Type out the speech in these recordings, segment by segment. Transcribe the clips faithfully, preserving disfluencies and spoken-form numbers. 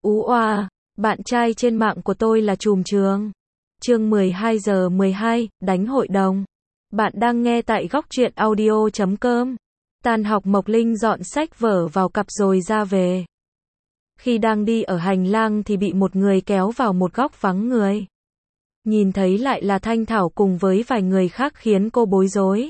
Ú oa, bạn trai trên mạng của tôi là trùm trường. Chương mười hai giờ mười hai, đánh hội đồng. Bạn đang nghe tại góc truyện audio chấm com. Tan học Mộc Linh dọn sách vở vào cặp rồi ra về. Khi đang đi ở hành lang thì bị một người kéo vào một góc vắng người. Nhìn thấy lại là Thanh Thảo cùng với vài người khác khiến cô bối rối.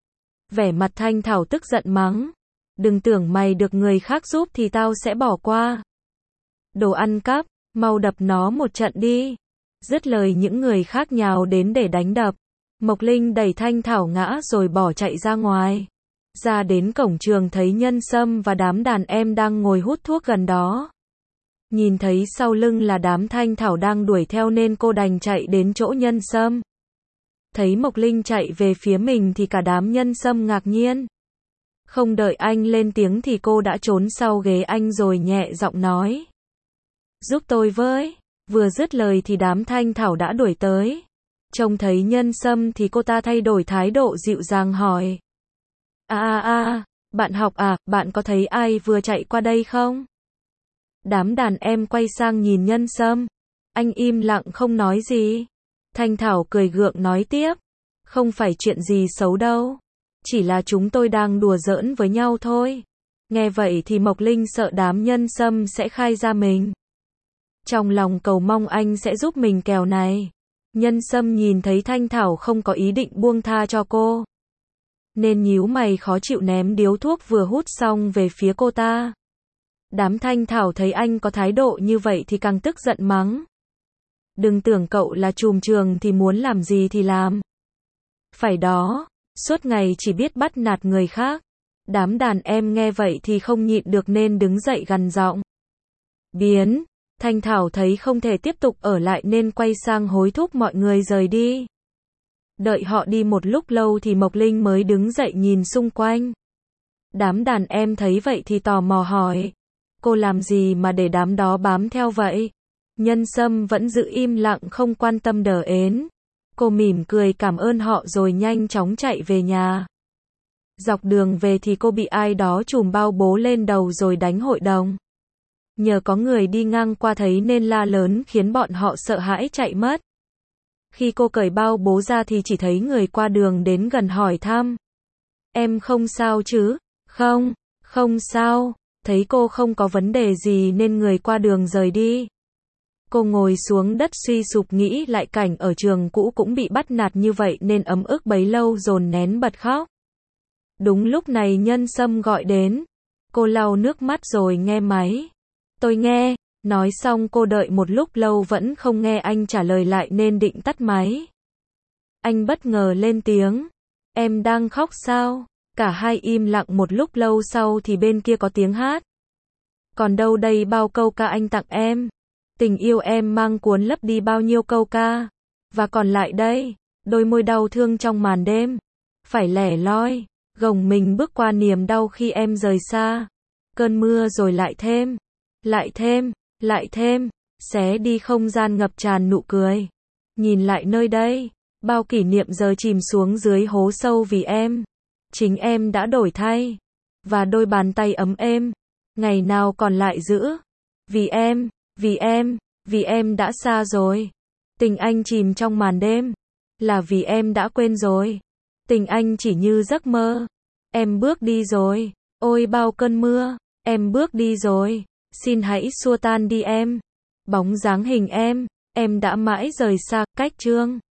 Vẻ mặt Thanh Thảo tức giận mắng. Đừng tưởng mày được người khác giúp thì tao sẽ bỏ qua. Đồ ăn cắp, mau đập nó một trận đi. Dứt lời những người khác nhào đến để đánh đập. Mộc Linh đẩy Thanh Thảo ngã rồi bỏ chạy ra ngoài. Ra đến cổng trường thấy Nhân Sâm và đám đàn em đang ngồi hút thuốc gần đó. Nhìn thấy sau lưng là đám Thanh Thảo đang đuổi theo nên cô đành chạy đến chỗ Nhân Sâm. Thấy Mộc Linh chạy về phía mình thì cả đám Nhân Sâm ngạc nhiên. Không đợi anh lên tiếng thì cô đã trốn sau ghế anh rồi nhẹ giọng nói. Giúp tôi với. Vừa dứt lời thì đám Thanh Thảo đã đuổi tới. Trông thấy Nhân Sâm thì cô ta thay đổi thái độ dịu dàng hỏi. À à à, bạn học à, bạn có thấy ai vừa chạy qua đây không? Đám đàn em quay sang nhìn Nhân Sâm. Anh im lặng không nói gì. Thanh Thảo cười gượng nói tiếp. Không phải chuyện gì xấu đâu. Chỉ là chúng tôi đang đùa giỡn với nhau thôi. Nghe vậy thì Mộc Linh sợ đám Nhân Sâm sẽ khai ra mình. Trong lòng cầu mong anh sẽ giúp mình kèo này. Nhân Sâm nhìn thấy Thanh Thảo không có ý định buông tha cho cô. Nên nhíu mày khó chịu ném điếu thuốc vừa hút xong về phía cô ta. Đám Thanh Thảo thấy anh có thái độ như vậy thì càng tức giận mắng. Đừng tưởng cậu là trùm trường thì muốn làm gì thì làm. Phải đó, suốt ngày chỉ biết bắt nạt người khác. Đám đàn em nghe vậy thì không nhịn được nên đứng dậy gằn giọng. Biến! Thanh Thảo thấy không thể tiếp tục ở lại nên quay sang hối thúc mọi người rời đi. Đợi họ đi một lúc lâu thì Mộc Linh mới đứng dậy nhìn xung quanh. Đám đàn em thấy vậy thì tò mò hỏi. Cô làm gì mà để đám đó bám theo vậy? Nhân Sâm vẫn giữ im lặng không quan tâm đờ ến. Cô mỉm cười cảm ơn họ rồi nhanh chóng chạy về nhà. Dọc đường về thì cô bị ai đó trùm bao bố lên đầu rồi đánh hội đồng. Nhờ có người đi ngang qua thấy nên la lớn khiến bọn họ sợ hãi chạy mất. Khi cô cởi bao bố ra thì chỉ thấy người qua đường đến gần hỏi thăm. Em không sao chứ? Không, không sao. Thấy cô không có vấn đề gì nên người qua đường rời đi. Cô ngồi xuống đất suy sụp nghĩ lại cảnh ở trường cũ cũng bị bắt nạt như vậy nên ấm ức bấy lâu dồn nén bật khóc. Đúng lúc này Nhân Sâm gọi đến. Cô lau nước mắt rồi nghe máy. Tôi nghe, nói xong cô đợi một lúc lâu vẫn không nghe anh trả lời lại nên định tắt máy. Anh bất ngờ lên tiếng. Em đang khóc sao? Cả hai im lặng một lúc lâu sau thì bên kia có tiếng hát. Còn đâu đây bao câu ca anh tặng em. Tình yêu em mang cuốn lấp đi bao nhiêu câu ca. Và còn lại đây, đôi môi đau thương trong màn đêm. Phải lẻ loi, gồng mình bước qua niềm đau khi em rời xa. Cơn mưa rồi lại thêm. Lại thêm, lại thêm, xé đi không gian ngập tràn nụ cười. Nhìn lại nơi đây, bao kỷ niệm giờ chìm xuống dưới hố sâu vì em. Chính em đã đổi thay. Và đôi bàn tay ấm êm, ngày nào còn lại giữ. Vì em, vì em, vì em đã xa rồi. Tình anh chìm trong màn đêm. Là vì em đã quên rồi. Tình anh chỉ như giấc mơ. Em bước đi rồi. Ôi bao cơn mưa, em bước đi rồi. Xin hãy xua tan đi em. Bóng dáng hình em, em đã mãi rời xa, cách chương.